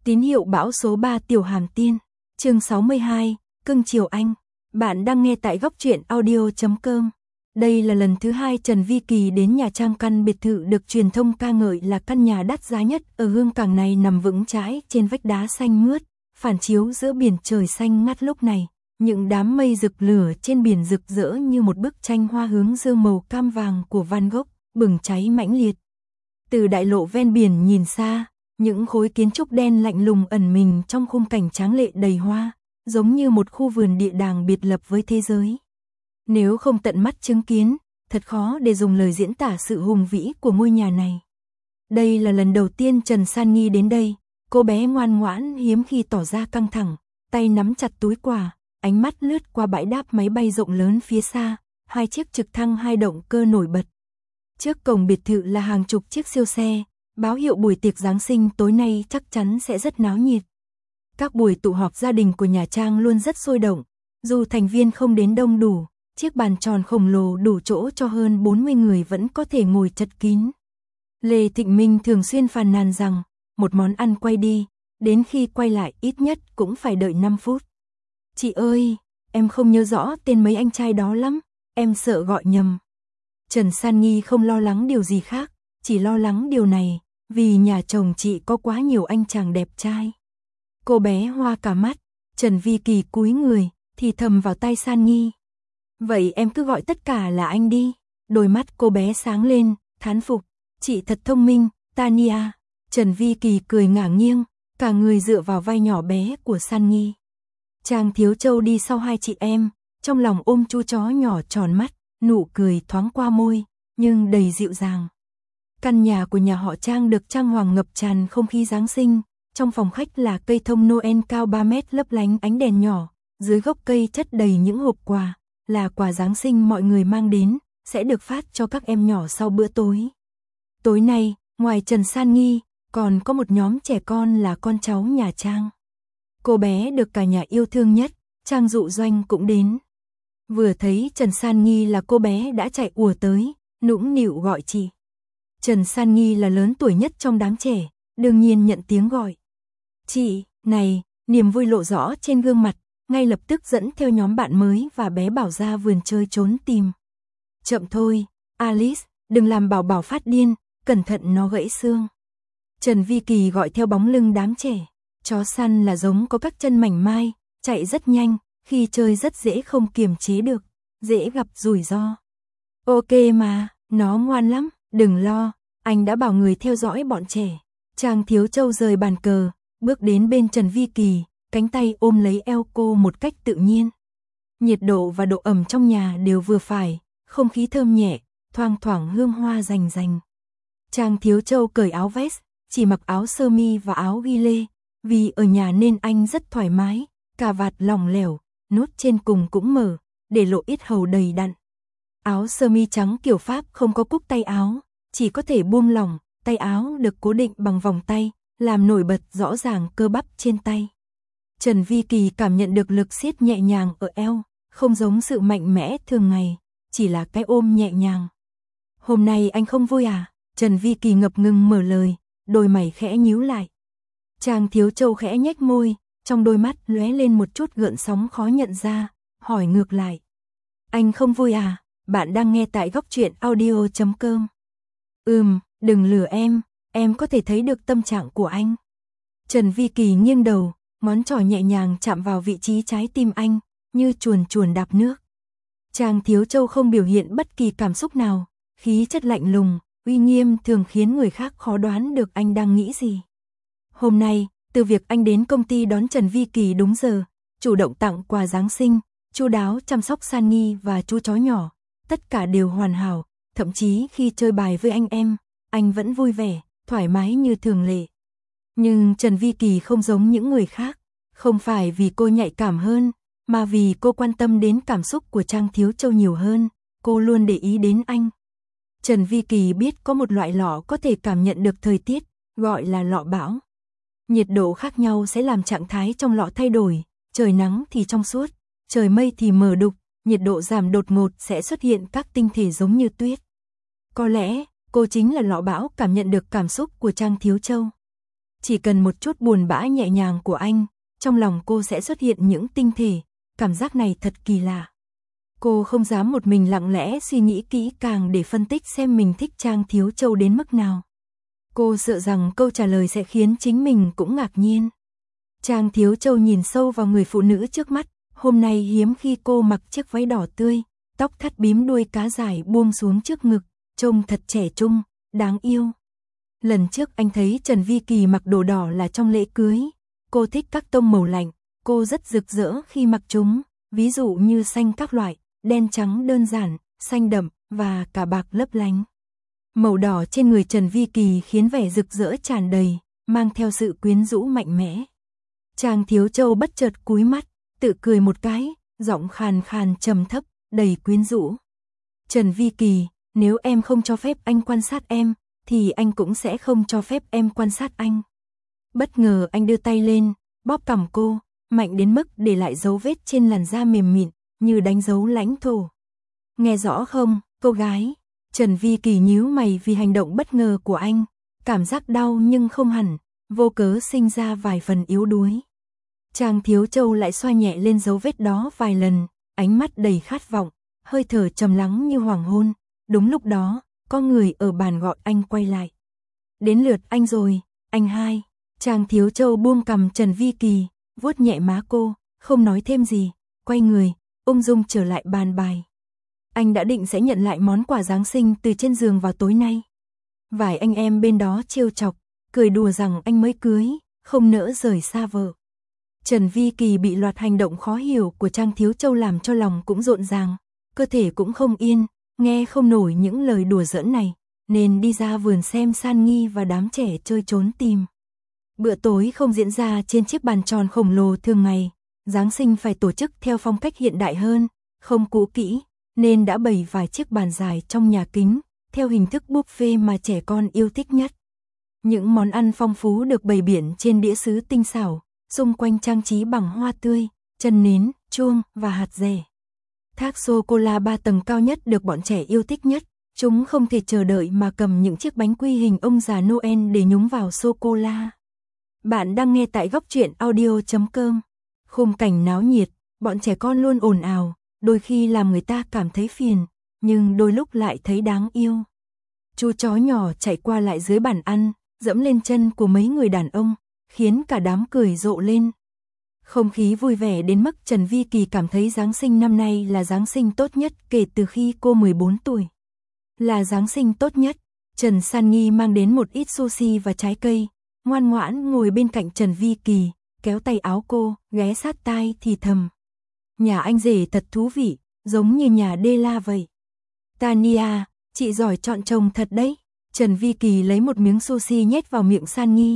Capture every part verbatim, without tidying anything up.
Tín hiệu bão số ba Tiểu Hàm Tiên, chương sáu mươi hai, Cưng chiều anh. Bạn đang nghe tại góc truyện audio chấm com. Đây là lần thứ hai Trần Vi Kỳ đến nhà trang căn biệt thự được truyền thông ca ngợi là căn nhà đắt giá nhất ở Hương Cảng này, nằm vững chãi trên vách đá xanh mướt, phản chiếu giữa biển trời xanh ngắt lúc này. Những đám mây rực lửa trên biển rực rỡ như một bức tranh hoa hướng dương màu cam vàng của Van Gogh, bừng cháy mãnh liệt. Từ đại lộ ven biển nhìn xa, những khối kiến trúc đen lạnh lùng ẩn mình trong khung cảnh tráng lệ đầy hoa, giống như một khu vườn địa đàng biệt lập với thế giới. Nếu không tận mắt chứng kiến, thật khó để dùng lời diễn tả sự hùng vĩ của ngôi nhà này. Đây là lần đầu tiên Trần San Nghi đến đây, cô bé ngoan ngoãn hiếm khi tỏ ra căng thẳng, tay nắm chặt túi quà, ánh mắt lướt qua bãi đáp máy bay rộng lớn phía xa, hai chiếc trực thăng hai động cơ nổi bật. Trước cổng biệt thự là hàng chục chiếc siêu xe, báo hiệu buổi tiệc Giáng sinh tối nay chắc chắn sẽ rất náo nhiệt. Các buổi tụ họp gia đình của nhà trang luôn rất sôi động, dù thành viên không đến đông đủ, chiếc bàn tròn khổng lồ đủ chỗ cho hơn bốn mươi người vẫn có thể ngồi chật kín. Lê Thịnh Minh thường xuyên phàn nàn rằng, một món ăn quay đi, đến khi quay lại ít nhất cũng phải đợi năm phút. Chị ơi, em không nhớ rõ tên mấy anh trai đó lắm, em sợ gọi nhầm. Trần San Nghi không lo lắng điều gì khác, chỉ lo lắng điều này, vì nhà chồng chị có quá nhiều anh chàng đẹp trai. Cô bé hoa cả mắt, Trần Vi Kỳ cúi người, thì thầm vào tai San Nghi. Vậy em cứ gọi tất cả là anh đi. Đôi mắt cô bé sáng lên, thán phục. Chị thật thông minh, Tania. Trần Vi Kỳ cười ngả nghiêng, cả người dựa vào vai nhỏ bé của San Nghi. Trang Thiếu Châu đi sau hai chị em, trong lòng ôm chú chó nhỏ tròn mắt, nụ cười thoáng qua môi, nhưng đầy dịu dàng. Căn nhà của nhà họ Trang được trang hoàng ngập tràn không khí Giáng sinh, trong phòng khách là cây thông Noel cao ba mét lấp lánh ánh đèn nhỏ, dưới gốc cây chất đầy những hộp quà, là quà Giáng sinh mọi người mang đến, sẽ được phát cho các em nhỏ sau bữa tối. Tối nay, ngoài Trần San Nghi, còn có một nhóm trẻ con là con cháu nhà Trang. Cô bé được cả nhà yêu thương nhất, Trang Dụ Doanh cũng đến. Vừa thấy Trần San Nghi là cô bé đã chạy ùa tới, nũng nịu gọi chị. Trần San Nghi là lớn tuổi nhất trong đám trẻ, đương nhiên nhận tiếng gọi. Chị, này, niềm vui lộ rõ trên gương mặt, ngay lập tức dẫn theo nhóm bạn mới và bé Bảo ra vườn chơi trốn tìm. Chậm thôi, Alice, đừng làm Bảo Bảo phát điên, cẩn thận nó gãy xương. Trần Vi Kỳ gọi theo bóng lưng đám trẻ. Chó săn là giống có các chân mảnh mai, chạy rất nhanh, khi chơi rất dễ không kiềm chế được, dễ gặp rủi ro. Ok mà, nó ngoan lắm, đừng lo, anh đã bảo người theo dõi bọn trẻ. Trang Thiếu Châu rời bàn cờ, bước đến bên Trần Vi Kỳ, cánh tay ôm lấy eo cô một cách tự nhiên. Nhiệt độ và độ ẩm trong nhà đều vừa phải, không khí thơm nhẹ, thoang thoảng hương hoa rành rành. Trang Thiếu Châu cởi áo vest, chỉ mặc áo sơ mi và áo ghi lê, vì ở nhà nên anh rất thoải mái, cà vạt lỏng lẻo, nút trên cùng cũng mở, để lộ yết hầu đầy đặn. Áo sơ mi trắng kiểu Pháp không có cúc tay áo, chỉ có thể buông lỏng, tay áo được cố định bằng vòng tay, làm nổi bật rõ ràng cơ bắp trên tay. Trần Vi Kỳ cảm nhận được lực siết nhẹ nhàng ở eo, không giống sự mạnh mẽ thường ngày, chỉ là cái ôm nhẹ nhàng. Hôm nay anh không vui à? Trần Vi Kỳ ngập ngừng mở lời, đôi mày khẽ nhíu lại. Trang Thiếu Châu khẽ nhếch môi, trong đôi mắt lóe lên một chút gợn sóng khó nhận ra, hỏi ngược lại. Anh không vui à? Bạn đang nghe tại góc truyện audio chấm com. Ừm, đừng lừa em, em có thể thấy được tâm trạng của anh. Trần Vi Kỳ nghiêng đầu, ngón trỏ nhẹ nhàng chạm vào vị trí trái tim anh, như chuồn chuồn đạp nước. Trang Thiếu Châu không biểu hiện bất kỳ cảm xúc nào, khí chất lạnh lùng, uy nghiêm thường khiến người khác khó đoán được anh đang nghĩ gì. Hôm nay, từ việc anh đến công ty đón Trần Vi Kỳ đúng giờ, chủ động tặng quà Giáng sinh, chu đáo chăm sóc San Nghi và chú chó nhỏ, tất cả đều hoàn hảo, thậm chí khi chơi bài với anh em, anh vẫn vui vẻ, thoải mái như thường lệ. Nhưng Trần Vi Kỳ không giống những người khác, không phải vì cô nhạy cảm hơn, mà vì cô quan tâm đến cảm xúc của Trang Thiếu Châu nhiều hơn, cô luôn để ý đến anh. Trần Vi Kỳ biết có một loại lọ có thể cảm nhận được thời tiết, gọi là lọ bão. Nhiệt độ khác nhau sẽ làm trạng thái trong lọ thay đổi, trời nắng thì trong suốt, trời mây thì mờ đục, nhiệt độ giảm đột ngột sẽ xuất hiện các tinh thể giống như tuyết. Có lẽ, cô chính là lọ bão cảm nhận được cảm xúc của Trang Thiếu Châu. Chỉ cần một chút buồn bã nhẹ nhàng của anh, trong lòng cô sẽ xuất hiện những tinh thể, cảm giác này thật kỳ lạ. Cô không dám một mình lặng lẽ suy nghĩ kỹ càng để phân tích xem mình thích Trang Thiếu Châu đến mức nào. Cô sợ rằng câu trả lời sẽ khiến chính mình cũng ngạc nhiên. Trang Thiếu Châu nhìn sâu vào người phụ nữ trước mắt, hôm nay hiếm khi cô mặc chiếc váy đỏ tươi, tóc thắt bím đuôi cá dài buông xuống trước ngực, trông thật trẻ trung, đáng yêu. Lần trước anh thấy Trần Vi Kỳ mặc đồ đỏ là trong lễ cưới, cô thích các tông màu lạnh, cô rất rực rỡ khi mặc chúng, ví dụ như xanh các loại, đen trắng đơn giản, xanh đậm và cả bạc lấp lánh. Màu đỏ trên người Trần Vi Kỳ khiến vẻ rực rỡ tràn đầy, mang theo sự quyến rũ mạnh mẽ. Trang Thiếu Châu bất chợt cúi mắt, tự cười một cái, giọng khàn khàn trầm thấp, đầy quyến rũ. Trần Vi Kỳ, nếu em không cho phép anh quan sát em, thì anh cũng sẽ không cho phép em quan sát anh. Bất ngờ anh đưa tay lên, bóp cằm cô, mạnh đến mức để lại dấu vết trên làn da mềm mịn, như đánh dấu lãnh thổ. Nghe rõ không, cô gái? Trần Vi Kỳ nhíu mày vì hành động bất ngờ của anh, cảm giác đau nhưng không hẳn, vô cớ sinh ra vài phần yếu đuối. Trang Thiếu Châu lại xoa nhẹ lên dấu vết đó vài lần, ánh mắt đầy khát vọng, hơi thở trầm lắng như hoàng hôn. Đúng lúc đó, có người ở bàn gọi anh quay lại. Đến lượt anh rồi, anh hai. Trang Thiếu Châu buông cằm Trần Vi Kỳ, vuốt nhẹ má cô, không nói thêm gì, quay người, ung dung trở lại bàn bài. Anh đã định sẽ nhận lại món quà Giáng sinh từ trên giường vào tối nay. Vài anh em bên đó trêu chọc, cười đùa rằng anh mới cưới, không nỡ rời xa vợ. Trần Vi Kỳ bị loạt hành động khó hiểu của Trang Thiếu Châu làm cho lòng cũng rộn ràng, cơ thể cũng không yên, nghe không nổi những lời đùa giỡn này, nên đi ra vườn xem San Nghi và đám trẻ chơi trốn tìm. Bữa tối không diễn ra trên chiếc bàn tròn khổng lồ thường ngày, Giáng sinh phải tổ chức theo phong cách hiện đại hơn, không cũ kỹ, nên đã bày vài chiếc bàn dài trong nhà kính, theo hình thức buffet mà trẻ con yêu thích nhất. Những món ăn phong phú được bày biện trên đĩa sứ tinh xảo, xung quanh trang trí bằng hoa tươi, chân nến, chuông và hạt dẻ. Thác sô-cô-la ba tầng cao nhất được bọn trẻ yêu thích nhất, chúng không thể chờ đợi mà cầm những chiếc bánh quy hình ông già Noel để nhúng vào sô-cô-la. Bạn đang nghe tại góc truyện audio chấm com. Khung cảnh náo nhiệt, bọn trẻ con luôn ồn ào, đôi khi làm người ta cảm thấy phiền, nhưng đôi lúc lại thấy đáng yêu. Chú chó nhỏ chạy qua lại dưới bàn ăn, dẫm lên chân của mấy người đàn ông, khiến cả đám cười rộ lên. Không khí vui vẻ đến mức Trần Vi Kỳ cảm thấy Giáng sinh năm nay là Giáng sinh tốt nhất kể từ khi cô mười bốn tuổi. Là Giáng sinh tốt nhất, Trần San Nghi mang đến một ít sushi và trái cây, ngoan ngoãn ngồi bên cạnh Trần Vi Kỳ, kéo tay áo cô, ghé sát tai thì thầm. Nhà anh rể thật thú vị, giống như nhà Đê La vậy. Tania, chị giỏi chọn chồng thật đấy. Trần Vi Kỳ lấy một miếng sushi nhét vào miệng San Nghi.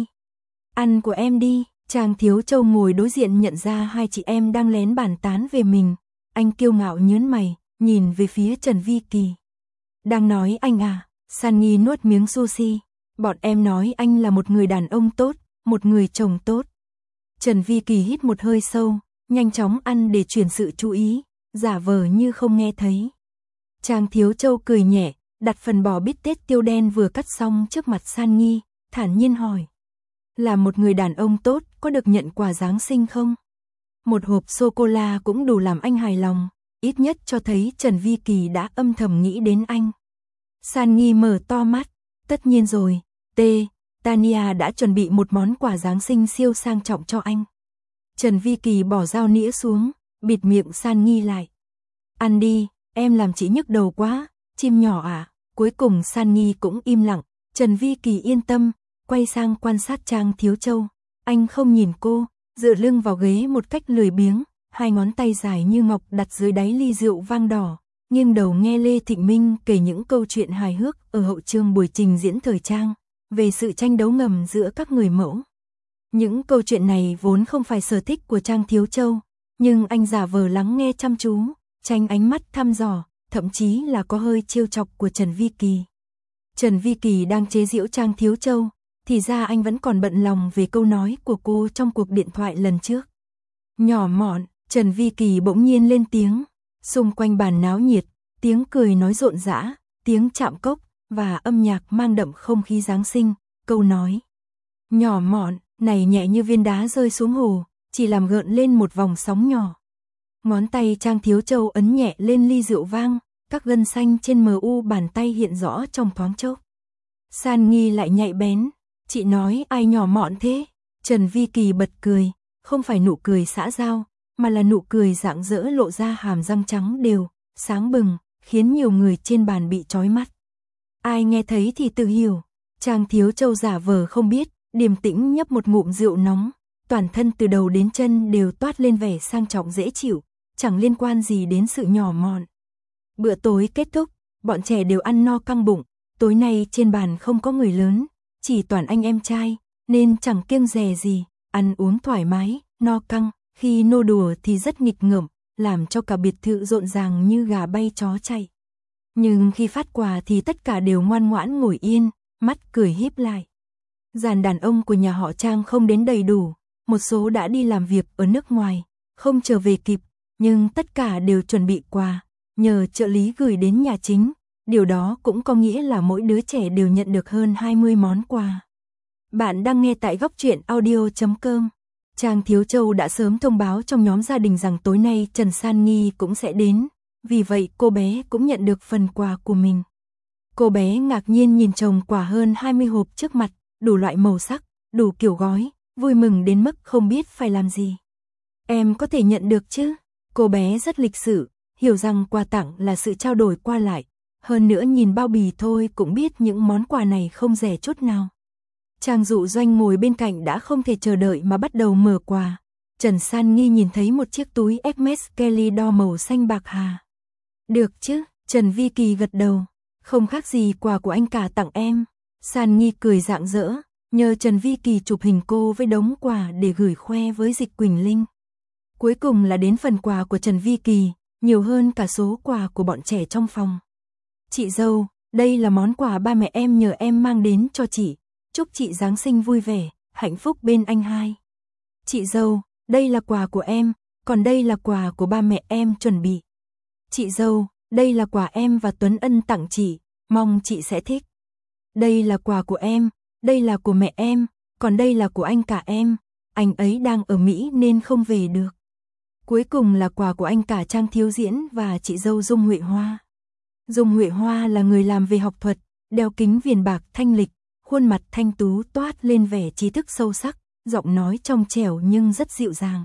Ăn của em đi. Trang Thiếu Châu ngồi đối diện nhận ra hai chị em đang lén bàn tán về mình. Anh kiêu ngạo nhớn mày, nhìn về phía Trần Vi Kỳ. Đang nói anh à? San Nghi nuốt miếng sushi. Bọn em nói anh là một người đàn ông tốt, một người chồng tốt. Trần Vi Kỳ hít một hơi sâu, nhanh chóng ăn để chuyển sự chú ý, giả vờ như không nghe thấy. Trang Thiếu Châu cười nhẹ, đặt phần bò bít tết tiêu đen vừa cắt xong trước mặt San Nghi, thản nhiên hỏi. Là một người đàn ông tốt, có được nhận quà Giáng sinh không? Một hộp sô-cô-la cũng đủ làm anh hài lòng, ít nhất cho thấy Trần Vi Kỳ đã âm thầm nghĩ đến anh. San Nghi mở to mắt, tất nhiên rồi, T. Tania đã chuẩn bị một món quà Giáng sinh siêu sang trọng cho anh. Trần Vi Kỳ bỏ dao nĩa xuống, bịt miệng San Nghi lại. Ăn đi, em làm chị nhức đầu quá, chim nhỏ à. Cuối cùng San Nghi cũng im lặng, Trần Vi Kỳ yên tâm, quay sang quan sát Trang Thiếu Châu. Anh không nhìn cô, dựa lưng vào ghế một cách lười biếng, hai ngón tay dài như ngọc đặt dưới đáy ly rượu vang đỏ, nghiêng đầu nghe Lê Thịnh Minh kể những câu chuyện hài hước ở hậu trường buổi trình diễn thời trang, về sự tranh đấu ngầm giữa các người mẫu. Những câu chuyện này vốn không phải sở thích của Trang Thiếu Châu, nhưng anh giả vờ lắng nghe chăm chú, tránh ánh mắt thăm dò, thậm chí là có hơi trêu chọc của Trần Vi Kỳ. Trần Vi Kỳ đang chế giễu Trang Thiếu Châu, thì ra anh vẫn còn bận lòng về câu nói của cô trong cuộc điện thoại lần trước. Nhỏ mọn, Trần Vi Kỳ bỗng nhiên lên tiếng, xung quanh bàn náo nhiệt, tiếng cười nói rộn rã, tiếng chạm cốc và âm nhạc mang đậm không khí Giáng sinh, câu nói. Nhỏ mọn, này nhẹ như viên đá rơi xuống hồ, chỉ làm gợn lên một vòng sóng nhỏ. Ngón tay Trang Thiếu Châu ấn nhẹ lên ly rượu vang, các gân xanh trên mờ u bàn tay hiện rõ trong thoáng chốc. San Nghi lại nhạy bén, chị nói ai nhỏ mọn thế? Trần Vi Kỳ bật cười, không phải nụ cười xã giao, mà là nụ cười rạng rỡ lộ ra hàm răng trắng đều, sáng bừng, khiến nhiều người trên bàn bị chói mắt. Ai nghe thấy thì tự hiểu. Trang Thiếu Châu giả vờ không biết, điềm tĩnh nhấp một ngụm rượu nóng, toàn thân từ đầu đến chân đều toát lên vẻ sang trọng dễ chịu, chẳng liên quan gì đến sự nhỏ mọn. Bữa tối kết thúc, bọn trẻ đều ăn no căng bụng, tối nay trên bàn không có người lớn, chỉ toàn anh em trai, nên chẳng kiêng dè gì, ăn uống thoải mái, no căng, khi nô đùa thì rất nghịch ngợm, làm cho cả biệt thự rộn ràng như gà bay chó chạy. Nhưng khi phát quà thì tất cả đều ngoan ngoãn ngồi yên, mắt cười híp lại. Dàn đàn ông của nhà họ Trang không đến đầy đủ, một số đã đi làm việc ở nước ngoài, không trở về kịp, nhưng tất cả đều chuẩn bị quà, nhờ trợ lý gửi đến nhà chính, điều đó cũng có nghĩa là mỗi đứa trẻ đều nhận được hơn hai mươi món quà. Bạn đang nghe tại góc truyện audio chấm com. Trang Thiếu Châu đã sớm thông báo trong nhóm gia đình rằng tối nay Trần San Nghi cũng sẽ đến, vì vậy cô bé cũng nhận được phần quà của mình. Cô bé ngạc nhiên nhìn chồng quà hơn hai mươi hộp trước mặt, đủ loại màu sắc, đủ kiểu gói, vui mừng đến mức không biết phải làm gì. Em có thể nhận được chứ? Cô bé rất lịch sự, hiểu rằng quà tặng là sự trao đổi qua lại, hơn nữa nhìn bao bì thôi cũng biết những món quà này không rẻ chút nào. Trang Dụ Doanh ngồi bên cạnh đã không thể chờ đợi mà bắt đầu mở quà. Trần San Nghi nhìn thấy một chiếc túi Hermes Kelly đo màu xanh bạc hà. Được chứ, Trần Vi Kỳ gật đầu, không khác gì quà của anh cả tặng em. San Nghi cười rạng rỡ, nhờ Trần Vi Kỳ chụp hình cô với đống quà để gửi khoe với Dịch Quỳnh Linh. Cuối cùng là đến phần quà của Trần Vi Kỳ, nhiều hơn cả số quà của bọn trẻ trong phòng. Chị dâu, đây là món quà ba mẹ em nhờ em mang đến cho chị. Chúc chị Giáng sinh vui vẻ, hạnh phúc bên anh hai. Chị dâu, đây là quà của em, còn đây là quà của ba mẹ em chuẩn bị. Chị dâu, đây là quà em và Tuấn Ân tặng chị, mong chị sẽ thích. Đây là quà của em, đây là của mẹ em, còn đây là của anh cả em, anh ấy đang ở Mỹ nên không về được. Cuối cùng là quà của anh cả Trang Thiếu Diễn và chị dâu Dung Huệ Hoa. Dung Huệ Hoa là người làm về học thuật, đeo kính viền bạc thanh lịch, khuôn mặt thanh tú toát lên vẻ trí thức sâu sắc, giọng nói trong trẻo nhưng rất dịu dàng.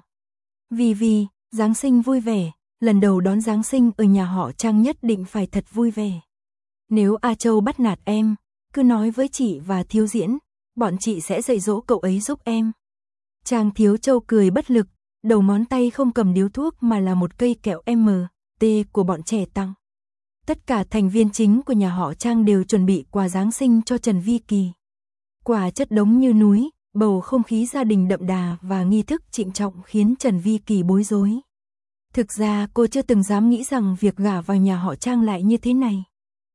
Vì vì, Giáng sinh vui vẻ, lần đầu đón Giáng sinh ở nhà họ Trang nhất định phải thật vui vẻ. Nếu A Châu bắt nạt em, cứ nói với chị và Thiếu Diễn, bọn chị sẽ dạy dỗ cậu ấy giúp em. Trang Thiếu Châu cười bất lực, đầu ngón tay không cầm điếu thuốc mà là một cây kẹo em tê của bọn trẻ tặng. Tất cả thành viên chính của nhà họ Trang đều chuẩn bị quà Giáng sinh cho Trần Vi Kỳ. Quà chất đống như núi, bầu không khí gia đình đậm đà và nghi thức trịnh trọng khiến Trần Vi Kỳ bối rối. Thực ra cô chưa từng dám nghĩ rằng việc gả vào nhà họ Trang lại như thế này.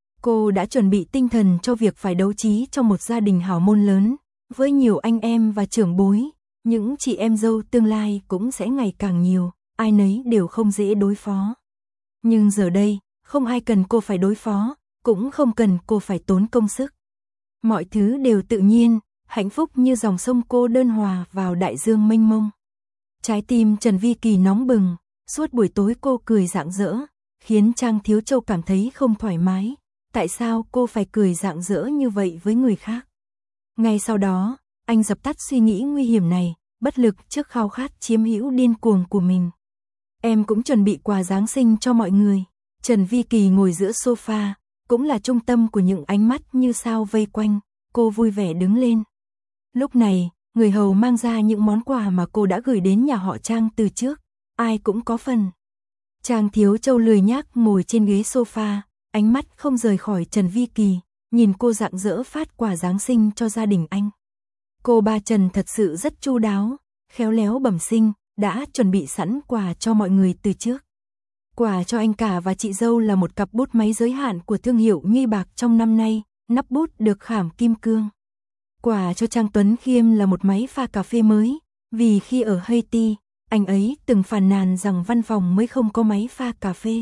Cô đã chuẩn bị tinh thần cho việc phải đấu trí trong một gia đình hào môn lớn, với nhiều anh em và trưởng bối, những chị em dâu tương lai cũng sẽ ngày càng nhiều, ai nấy đều không dễ đối phó. Nhưng giờ đây, không ai cần cô phải đối phó, cũng không cần cô phải tốn công sức. Mọi thứ đều tự nhiên, hạnh phúc như dòng sông cô đơn hòa vào đại dương mênh mông. Trái tim Trần Vi Kỳ nóng bừng, suốt buổi tối cô cười rạng rỡ, khiến Trang Thiếu Châu cảm thấy không thoải mái. Tại sao cô phải cười rạng rỡ như vậy với người khác? Ngay sau đó, anh dập tắt suy nghĩ nguy hiểm này, bất lực trước khao khát chiếm hữu điên cuồng của mình. Em cũng chuẩn bị quà Giáng sinh cho mọi người. Trần Vi Kỳ ngồi giữa sofa, cũng là trung tâm của những ánh mắt như sao vây quanh, cô vui vẻ đứng lên. Lúc này, người hầu mang ra những món quà mà cô đã gửi đến nhà họ Trang từ trước, ai cũng có phần. Trang Thiếu Châu lười nhác ngồi trên ghế sofa, ánh mắt không rời khỏi Trần Vi Kỳ, nhìn cô rạng rỡ phát quà Giáng sinh cho gia đình anh. Cô ba Trần thật sự rất chu đáo, khéo léo bẩm sinh, đã chuẩn bị sẵn quà cho mọi người từ trước. Quà cho anh cả và chị dâu là một cặp bút máy giới hạn của thương hiệu Nghi Bạc trong năm nay, nắp bút được khảm kim cương. Quà cho Trang Tuấn Khiêm là một máy pha cà phê mới, vì khi ở Haiti, anh ấy từng phàn nàn rằng văn phòng mới không có máy pha cà phê.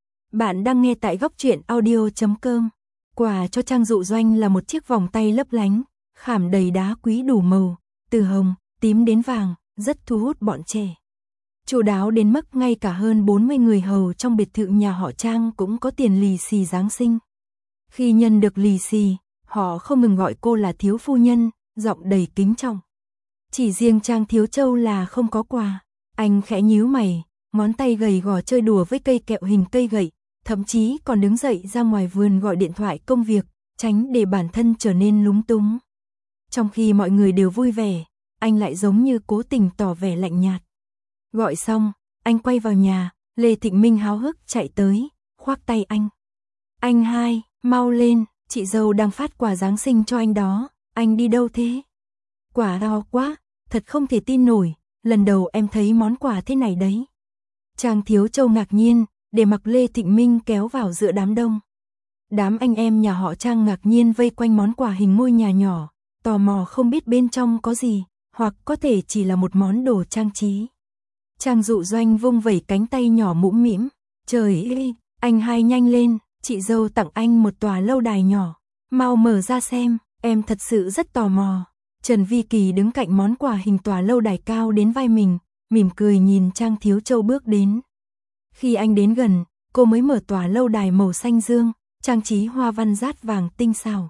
Bạn đang nghe tại góc truyện audio chấm com. Quà cho Trang Dụ Doanh là một chiếc vòng tay lấp lánh, khảm đầy đá quý đủ màu, từ hồng, tím đến vàng, rất thu hút bọn trẻ. Chu đáo đến mức ngay cả hơn bốn mươi người hầu trong biệt thự nhà họ Trang cũng có tiền lì xì Giáng sinh. Khi nhận được lì xì, họ không ngừng gọi cô là thiếu phu nhân, giọng đầy kính trọng. Chỉ riêng Trang Thiếu Châu là không có quà. Anh khẽ nhíu mày, ngón tay gầy gò chơi đùa với cây kẹo hình cây gậy, thậm chí còn đứng dậy ra ngoài vườn gọi điện thoại công việc, tránh để bản thân trở nên lúng túng. Trong khi mọi người đều vui vẻ, anh lại giống như cố tình tỏ vẻ lạnh nhạt. Gọi xong, anh quay vào nhà, Lê Thịnh Minh háo hức chạy tới, khoác tay anh. Anh hai, mau lên, chị dâu đang phát quà Giáng sinh cho anh đó, anh đi đâu thế? Quả to quá, thật không thể tin nổi, lần đầu em thấy món quà thế này đấy. Trang Thiếu Châu ngạc nhiên, để mặc Lê Thịnh Minh kéo vào giữa đám đông. Đám anh em nhà họ Trang ngạc nhiên vây quanh món quà hình ngôi nhà nhỏ, tò mò không biết bên trong có gì, hoặc có thể chỉ là một món đồ trang trí. Trang Dụ Doanh vung vẩy cánh tay nhỏ mũm mĩm, trời ơi, anh hai nhanh lên, chị dâu tặng anh một tòa lâu đài nhỏ, mau mở ra xem, em thật sự rất tò mò. Trần Vi Kỳ đứng cạnh món quà hình tòa lâu đài cao đến vai mình, mỉm cười nhìn Trang Thiếu Châu bước đến. Khi anh đến gần, cô mới mở tòa lâu đài màu xanh dương, trang trí hoa văn rát vàng tinh xảo.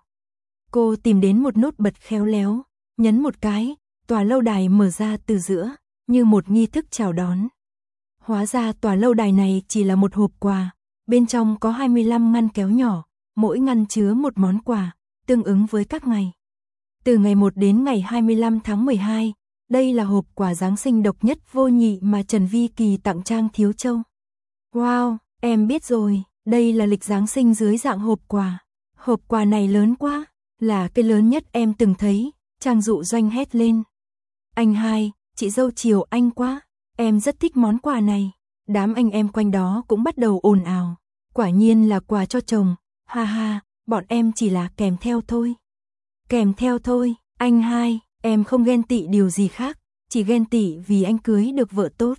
Cô tìm đến một nút bật khéo léo, nhấn một cái, tòa lâu đài mở ra từ giữa, như một nghi thức chào đón. Hóa ra tòa lâu đài này chỉ là một hộp quà, bên trong có hai mươi lăm ngăn kéo nhỏ, mỗi ngăn chứa một món quà, tương ứng với các ngày. Từ ngày một đến ngày hai mươi lăm tháng mười hai, đây là hộp quà Giáng sinh độc nhất vô nhị mà Trần Vi Kỳ tặng Trang Thiếu Châu. Wow, em biết rồi, đây là lịch Giáng sinh dưới dạng hộp quà. Hộp quà này lớn quá, là cái lớn nhất em từng thấy, Trang Dụ Doanh hét lên. Anh hai, chị dâu chiều anh quá, em rất thích món quà này. Đám anh em quanh đó cũng bắt đầu ồn ào. Quả nhiên là quà cho chồng, ha ha, bọn em chỉ là kèm theo thôi. Kèm theo thôi, anh hai, em không ghen tị điều gì khác, chỉ ghen tị vì anh cưới được vợ tốt.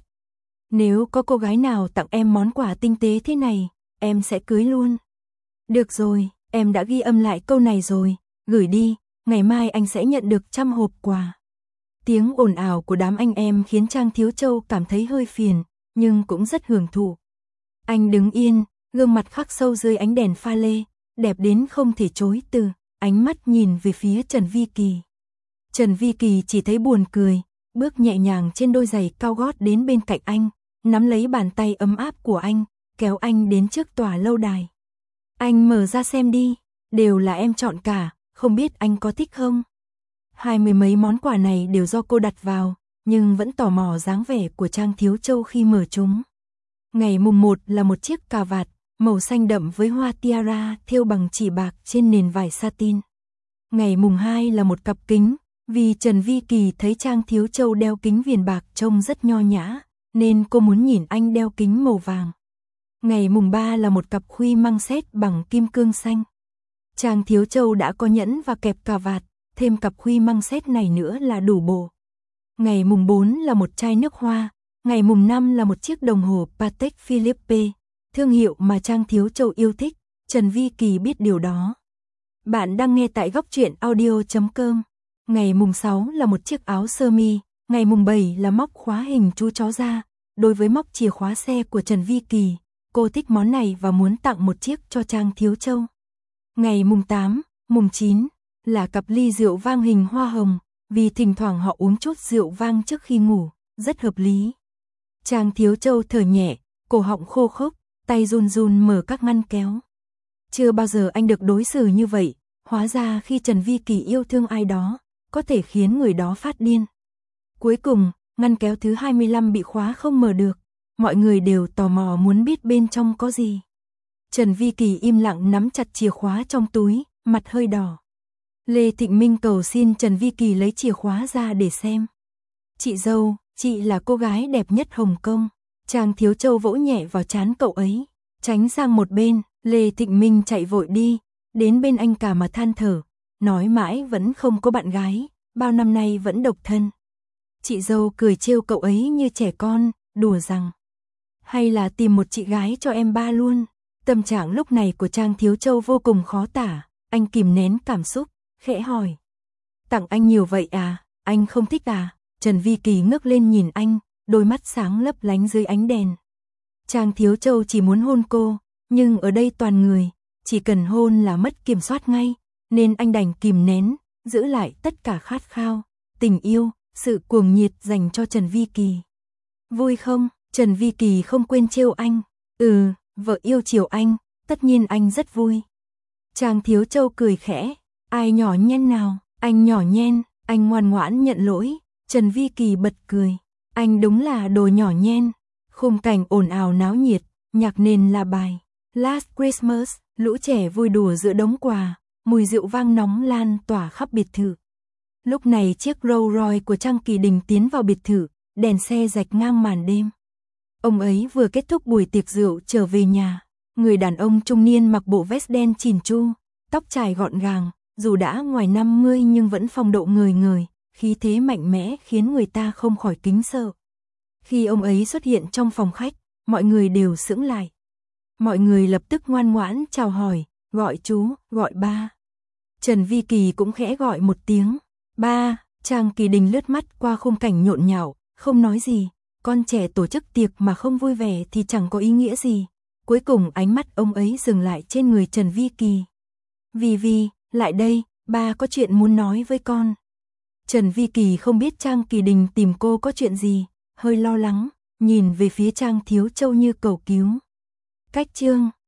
Nếu có cô gái nào tặng em món quà tinh tế thế này, em sẽ cưới luôn. Được rồi, em đã ghi âm lại câu này rồi, gửi đi, ngày mai anh sẽ nhận được trăm hộp quà. Tiếng ồn ào của đám anh em khiến Trang Thiếu Châu cảm thấy hơi phiền, nhưng cũng rất hưởng thụ. Anh đứng yên, gương mặt khắc sâu dưới ánh đèn pha lê, đẹp đến không thể chối từ, ánh mắt nhìn về phía Trần Vi Kỳ. Trần Vi Kỳ chỉ thấy buồn cười, bước nhẹ nhàng trên đôi giày cao gót đến bên cạnh anh, nắm lấy bàn tay ấm áp của anh, kéo anh đến trước tòa lâu đài. Anh mở ra xem đi, đều là em chọn cả, không biết anh có thích không? Hai mươi mấy món quà này đều do cô đặt vào, nhưng vẫn tò mò dáng vẻ của Trang Thiếu Châu khi mở chúng. Ngày mùng một là một chiếc cà vạt, màu xanh đậm với hoa tiara thêu bằng chỉ bạc trên nền vải satin. Ngày mùng hai là một cặp kính, vì Trần Vi Kỳ thấy Trang Thiếu Châu đeo kính viền bạc trông rất nho nhã, nên cô muốn nhìn anh đeo kính màu vàng. Ngày mùng ba là một cặp khuy măng sét bằng kim cương xanh. Trang Thiếu Châu đã có nhẫn và kẹp cà vạt, thêm cặp khuy măng sét này nữa là đủ bộ. Ngày mùng bốn là một chai nước hoa, ngày mùng năm là một chiếc đồng hồ Patek Philippe, thương hiệu mà Trang Thiếu Châu yêu thích, Trần Vi Kỳ biết điều đó. Bạn đang nghe tại góc truyện audio chấm com. Ngày mùng sáu là một chiếc áo sơ mi, ngày mùng bảy là móc khóa hình chú chó da. Đối với móc chìa khóa xe của Trần Vi Kỳ, cô thích món này và muốn tặng một chiếc cho Trang Thiếu Châu. Ngày mùng tám, mùng chín là cặp ly rượu vang hình hoa hồng, vì thỉnh thoảng họ uống chút rượu vang trước khi ngủ, rất hợp lý. Trang Thiếu Châu thở nhẹ, cổ họng khô khốc, tay run run mở các ngăn kéo. Chưa bao giờ anh được đối xử như vậy, hóa ra khi Trần Vi Kỳ yêu thương ai đó, có thể khiến người đó phát điên. Cuối cùng, ngăn kéo thứ hai mươi lăm bị khóa không mở được, mọi người đều tò mò muốn biết bên trong có gì. Trần Vi Kỳ im lặng nắm chặt chìa khóa trong túi, mặt hơi đỏ. Lê Thịnh Minh cầu xin Trần Vi Kỳ lấy chìa khóa ra để xem. Chị dâu, chị là cô gái đẹp nhất Hồng Kông. Trang Thiếu Châu vỗ nhẹ vào trán cậu ấy, tránh sang một bên. Lê Thịnh Minh chạy vội đi, đến bên anh cả mà than thở, nói mãi vẫn không có bạn gái, bao năm nay vẫn độc thân. Chị dâu cười trêu cậu ấy như trẻ con, đùa rằng, hay là tìm một chị gái cho em ba luôn. Tâm trạng lúc này của Trang Thiếu Châu vô cùng khó tả, anh kìm nén cảm xúc, khẽ hỏi. Tặng anh nhiều vậy à, anh không thích à? Trần Vi Kỳ ngước lên nhìn anh, đôi mắt sáng lấp lánh dưới ánh đèn. Trang Thiếu Châu chỉ muốn hôn cô, nhưng ở đây toàn người, chỉ cần hôn là mất kiểm soát ngay, nên anh đành kìm nén, giữ lại tất cả khát khao, tình yêu, sự cuồng nhiệt dành cho Trần Vi Kỳ. Vui không? Trần Vi Kỳ không quên trêu anh. Ừ, vợ yêu chiều anh, tất nhiên anh rất vui. Trang Thiếu Châu cười khẽ, ai nhỏ nhen nào, anh nhỏ nhen, anh ngoan ngoãn nhận lỗi. Trần Vi Kỳ bật cười, anh đúng là đồ nhỏ nhen. Khung cảnh ồn ào náo nhiệt, nhạc nền là bài Last Christmas, lũ trẻ vui đùa giữa đống quà, mùi rượu vang nóng lan tỏa khắp biệt thự. Lúc này chiếc Rolls Royce của Trang Kỳ Đình tiến vào biệt thự, đèn xe rạch ngang màn đêm. Ông ấy vừa kết thúc buổi tiệc rượu trở về nhà, người đàn ông trung niên mặc bộ vest đen chỉn chu, tóc chải gọn gàng, dù đã ngoài năm mươi nhưng vẫn phong độ ngời ngời, khí thế mạnh mẽ khiến người ta không khỏi kính sợ. Khi ông ấy xuất hiện trong phòng khách, mọi người đều sững lại. Mọi người lập tức ngoan ngoãn chào hỏi, gọi chú, gọi ba. Trần Vi Kỳ cũng khẽ gọi một tiếng, ba. Trang Kỳ Đình lướt mắt qua khung cảnh nhộn nhạo, không nói gì. Con trẻ tổ chức tiệc mà không vui vẻ thì chẳng có ý nghĩa gì. Cuối cùng ánh mắt ông ấy dừng lại trên người Trần Vi Kỳ. Vi Vi, lại đây, ba có chuyện muốn nói với con. Trần Vi Kỳ không biết Trang Kỳ Đình tìm cô có chuyện gì, hơi lo lắng, nhìn về phía Trang Thiếu Châu như cầu cứu. Cách chương